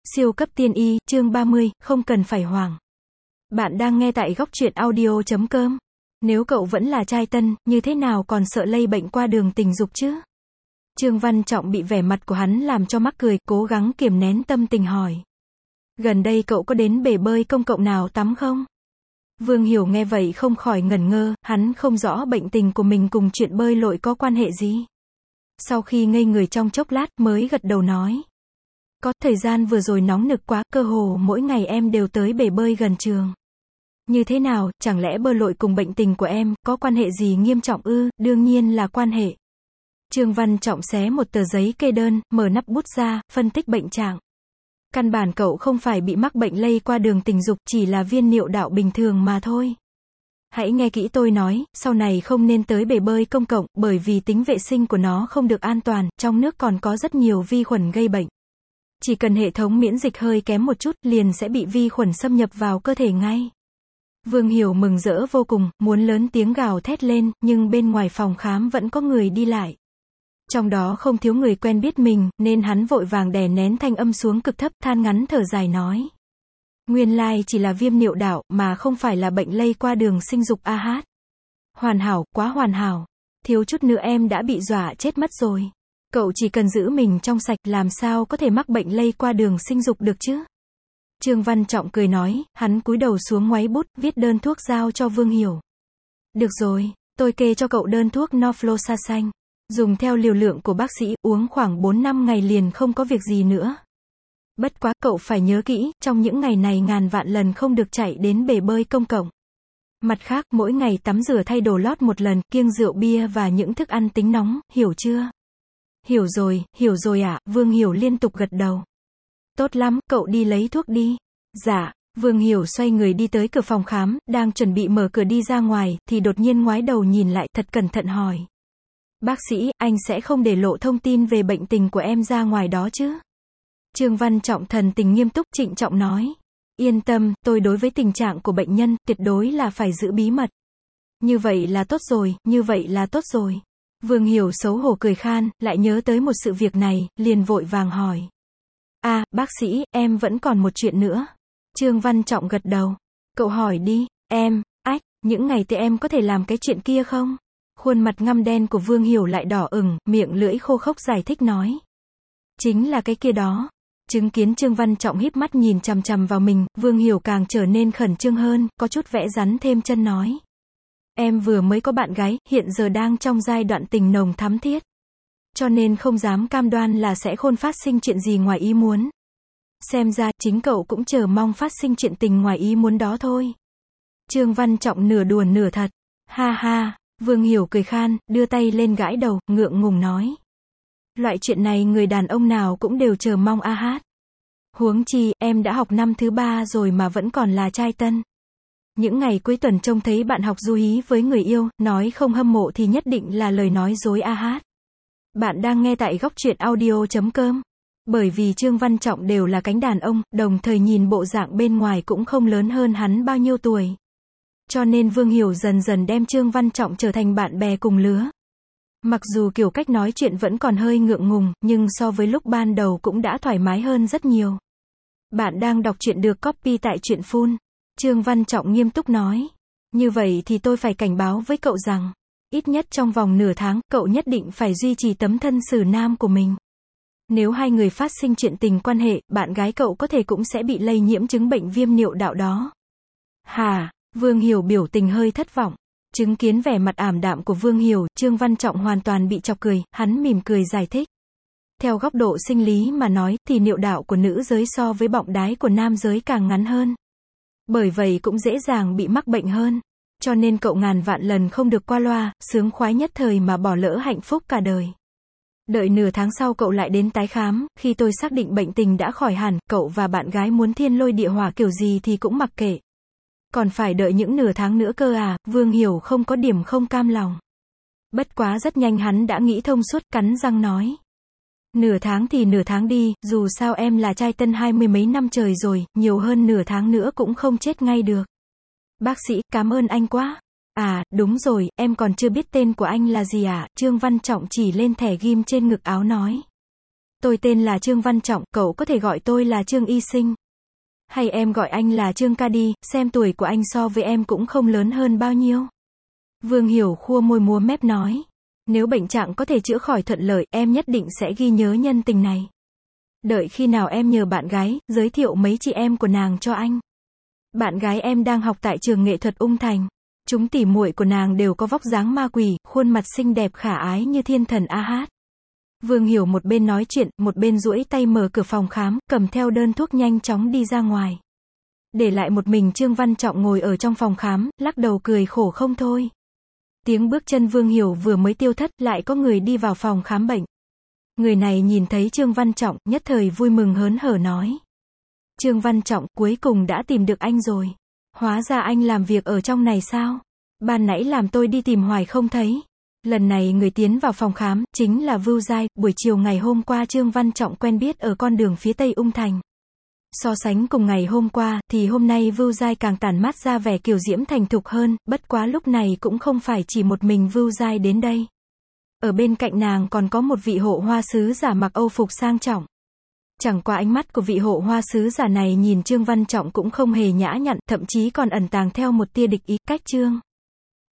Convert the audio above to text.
Siêu cấp tiên y, chương 30, không cần phải hoảng. Bạn đang nghe tại góc truyện audio.com. Nếu cậu vẫn là trai tân, như thế nào còn sợ lây bệnh qua đường tình dục chứ? Trương Văn Trọng bị vẻ mặt của hắn làm cho mắc cười, cố gắng kiềm nén tâm tình hỏi. Gần đây cậu có đến bể bơi công cộng nào tắm không? Vương Hiểu nghe vậy không khỏi ngẩn ngơ, hắn không rõ bệnh tình của mình cùng chuyện bơi lội có quan hệ gì. Sau khi ngây người trong chốc lát mới gật đầu nói. Có, thời gian vừa rồi nóng nực quá, cơ hồ mỗi ngày em đều tới bể bơi gần trường. Như thế nào, chẳng lẽ bơi lội cùng bệnh tình của em, có quan hệ gì nghiêm trọng ư? Đương nhiên là quan hệ. Trương Văn Trọng xé một tờ giấy kê đơn, mở nắp bút ra, phân tích bệnh trạng. Căn bản cậu không phải bị mắc bệnh lây qua đường tình dục, chỉ là viên niệu đạo bình thường mà thôi. Hãy nghe kỹ tôi nói, sau này không nên tới bể bơi công cộng, bởi vì tính vệ sinh của nó không được an toàn, trong nước còn có rất nhiều vi khuẩn gây bệnh. Chỉ cần hệ thống miễn dịch hơi kém một chút, liền sẽ bị vi khuẩn xâm nhập vào cơ thể ngay. Vương Hiểu mừng rỡ vô cùng, muốn lớn tiếng gào thét lên, nhưng bên ngoài phòng khám vẫn có người đi lại. Trong đó không thiếu người quen biết mình, nên hắn vội vàng đè nén thanh âm xuống cực thấp, than ngắn thở dài nói. Nguyên lai chỉ là viêm niệu đạo, mà không phải là bệnh lây qua đường sinh dục a hát. Hoàn hảo, quá hoàn hảo. Thiếu chút nữa em đã bị dọa chết mất rồi. Cậu chỉ cần giữ mình trong sạch, làm sao có thể mắc bệnh lây qua đường sinh dục được chứ? Trương Văn Trọng cười nói, hắn cúi đầu xuống ngoáy bút, viết đơn thuốc giao cho Vương Hiểu. Được rồi, tôi kê cho cậu đơn thuốc Norfloxacin xanh. Dùng theo liều lượng của bác sĩ, uống khoảng 4-5 ngày liền không có việc gì nữa. Bất quá, cậu phải nhớ kỹ, trong những ngày này ngàn vạn lần không được chạy đến bể bơi công cộng. Mặt khác, mỗi ngày tắm rửa thay đồ lót một lần, kiêng rượu bia và những thức ăn tính nóng, hiểu chưa? Hiểu rồi ạ, Vương Hiểu liên tục gật đầu. Tốt lắm, cậu đi lấy thuốc đi. Dạ, Vương Hiểu xoay người đi tới cửa phòng khám, đang chuẩn bị mở cửa đi ra ngoài, thì đột nhiên ngoái đầu nhìn lại, thật cẩn thận hỏi. Bác sĩ, anh sẽ không để lộ thông tin về bệnh tình của em ra ngoài đó chứ? Trương Văn Trọng thần tình nghiêm túc, trịnh trọng nói. Yên tâm, tôi đối với tình trạng của bệnh nhân, tuyệt đối là phải giữ bí mật. Như vậy là tốt rồi. Vương Hiểu xấu hổ cười khan, lại nhớ tới một sự việc này, liền vội vàng hỏi. Bác sĩ, em vẫn còn một chuyện nữa. Trương Văn Trọng gật đầu. Cậu hỏi đi, những ngày tới em có thể làm cái chuyện kia không? Khuôn mặt ngăm đen của Vương Hiểu lại đỏ ửng, miệng lưỡi khô khốc giải thích nói. Chính là cái kia đó. Chứng kiến Trương Văn Trọng híp mắt nhìn chằm chằm vào mình, Vương Hiểu càng trở nên khẩn trương hơn, có chút vẽ rắn thêm chân nói. Em vừa mới có bạn gái, hiện giờ đang trong giai đoạn tình nồng thắm thiết. Cho nên không dám cam đoan là sẽ không phát sinh chuyện gì ngoài ý muốn. Xem ra, chính cậu cũng chờ mong phát sinh chuyện tình ngoài ý muốn đó thôi. Trương Văn Trọng nửa đùa nửa thật. Ha ha, Vương Hiểu cười khan, đưa tay lên gãi đầu, ngượng ngùng nói. Loại chuyện này người đàn ông nào cũng đều chờ mong a hát. Huống chi, em đã học năm thứ 3 rồi mà vẫn còn là trai tân. Những ngày cuối tuần trông thấy bạn học du hí với người yêu, nói không hâm mộ thì nhất định là lời nói dối a hát. Bạn đang nghe tại góc truyện audio.com. Bởi vì Trương Văn Trọng đều là cánh đàn ông, đồng thời nhìn bộ dạng bên ngoài cũng không lớn hơn hắn bao nhiêu tuổi. Cho nên Vương Hiểu dần dần đem Trương Văn Trọng trở thành bạn bè cùng lứa. Mặc dù kiểu cách nói chuyện vẫn còn hơi ngượng ngùng, nhưng so với lúc ban đầu cũng đã thoải mái hơn rất nhiều. Bạn đang đọc truyện được copy tại truyện Full. Trương Văn Trọng nghiêm túc nói. Như vậy thì tôi phải cảnh báo với cậu rằng, ít nhất trong vòng nửa tháng, cậu nhất định phải duy trì tấm thân xử nam của mình. Nếu hai người phát sinh chuyện tình quan hệ, bạn gái cậu có thể cũng sẽ bị lây nhiễm chứng bệnh viêm niệu đạo đó. Hả? Vương Hiểu biểu tình hơi thất vọng. Chứng kiến vẻ mặt ảm đạm của Vương Hiểu, Trương Văn Trọng hoàn toàn bị chọc cười, hắn mỉm cười giải thích. Theo góc độ sinh lý mà nói, thì niệu đạo của nữ giới so với bọng đái của nam giới càng ngắn hơn. Bởi vậy cũng dễ dàng bị mắc bệnh hơn. Cho nên cậu ngàn vạn lần không được qua loa, sướng khoái nhất thời mà bỏ lỡ hạnh phúc cả đời. Đợi nửa tháng sau cậu lại đến tái khám, khi tôi xác định bệnh tình đã khỏi hẳn, cậu và bạn gái muốn thiên lôi địa hỏa kiểu gì thì cũng mặc kệ. Còn phải đợi những nửa tháng nữa cơ à? Vương Hiểu không có điểm không cam lòng. Bất quá rất nhanh hắn đã nghĩ thông suốt, cắn răng nói. Nửa tháng thì nửa tháng đi, dù sao em là trai tân 20 mấy năm trời rồi, nhiều hơn nửa tháng nữa cũng không chết ngay được. Bác sĩ, cảm ơn anh quá. Đúng rồi, em còn chưa biết tên của anh là gì ạ? Trương Văn Trọng chỉ lên thẻ ghim trên ngực áo nói. Tôi tên là Trương Văn Trọng, cậu có thể gọi tôi là Trương Y Sinh. Hay em gọi anh là Trương ca đi, xem tuổi của anh so với em cũng không lớn hơn bao nhiêu. Vương Hiểu khua môi múa mép nói. Nếu bệnh trạng có thể chữa khỏi thuận lợi, em nhất định sẽ ghi nhớ nhân tình này. Đợi khi nào em nhờ bạn gái, giới thiệu mấy chị em của nàng cho anh. Bạn gái em đang học tại trường nghệ thuật Ung Thành. Chúng tỉ muội của nàng đều có vóc dáng ma quỷ, khuôn mặt xinh đẹp khả ái như thiên thần A-hát. Vương Hiểu một bên nói chuyện, một bên duỗi tay mở cửa phòng khám, cầm theo đơn thuốc nhanh chóng đi ra ngoài. Để lại một mình Trương Văn Trọng ngồi ở trong phòng khám, lắc đầu cười khổ không thôi. Tiếng bước chân Vương Hiểu vừa mới tiêu thất, lại có người đi vào phòng khám bệnh. Người này nhìn thấy Trương Văn Trọng, nhất thời vui mừng hớn hở nói. Trương Văn Trọng, cuối cùng đã tìm được anh rồi. Hóa ra anh làm việc ở trong này sao? Ban nãy làm tôi đi tìm hoài không thấy. Lần này người tiến vào phòng khám, chính là Vưu Giai, buổi chiều ngày hôm qua Trương Văn Trọng quen biết ở con đường phía tây Ung Thành. So sánh cùng ngày hôm qua, thì hôm nay Vưu Giai càng tản mát ra vẻ kiều diễm thành thục hơn, bất quá lúc này cũng không phải chỉ một mình Vưu Giai đến đây. Ở bên cạnh nàng còn có một vị hộ hoa sứ giả mặc âu phục sang trọng. Chẳng qua ánh mắt của vị hộ hoa sứ giả này nhìn Trương Văn Trọng cũng không hề nhã nhặn, thậm chí còn ẩn tàng theo một tia địch ý, cách Trương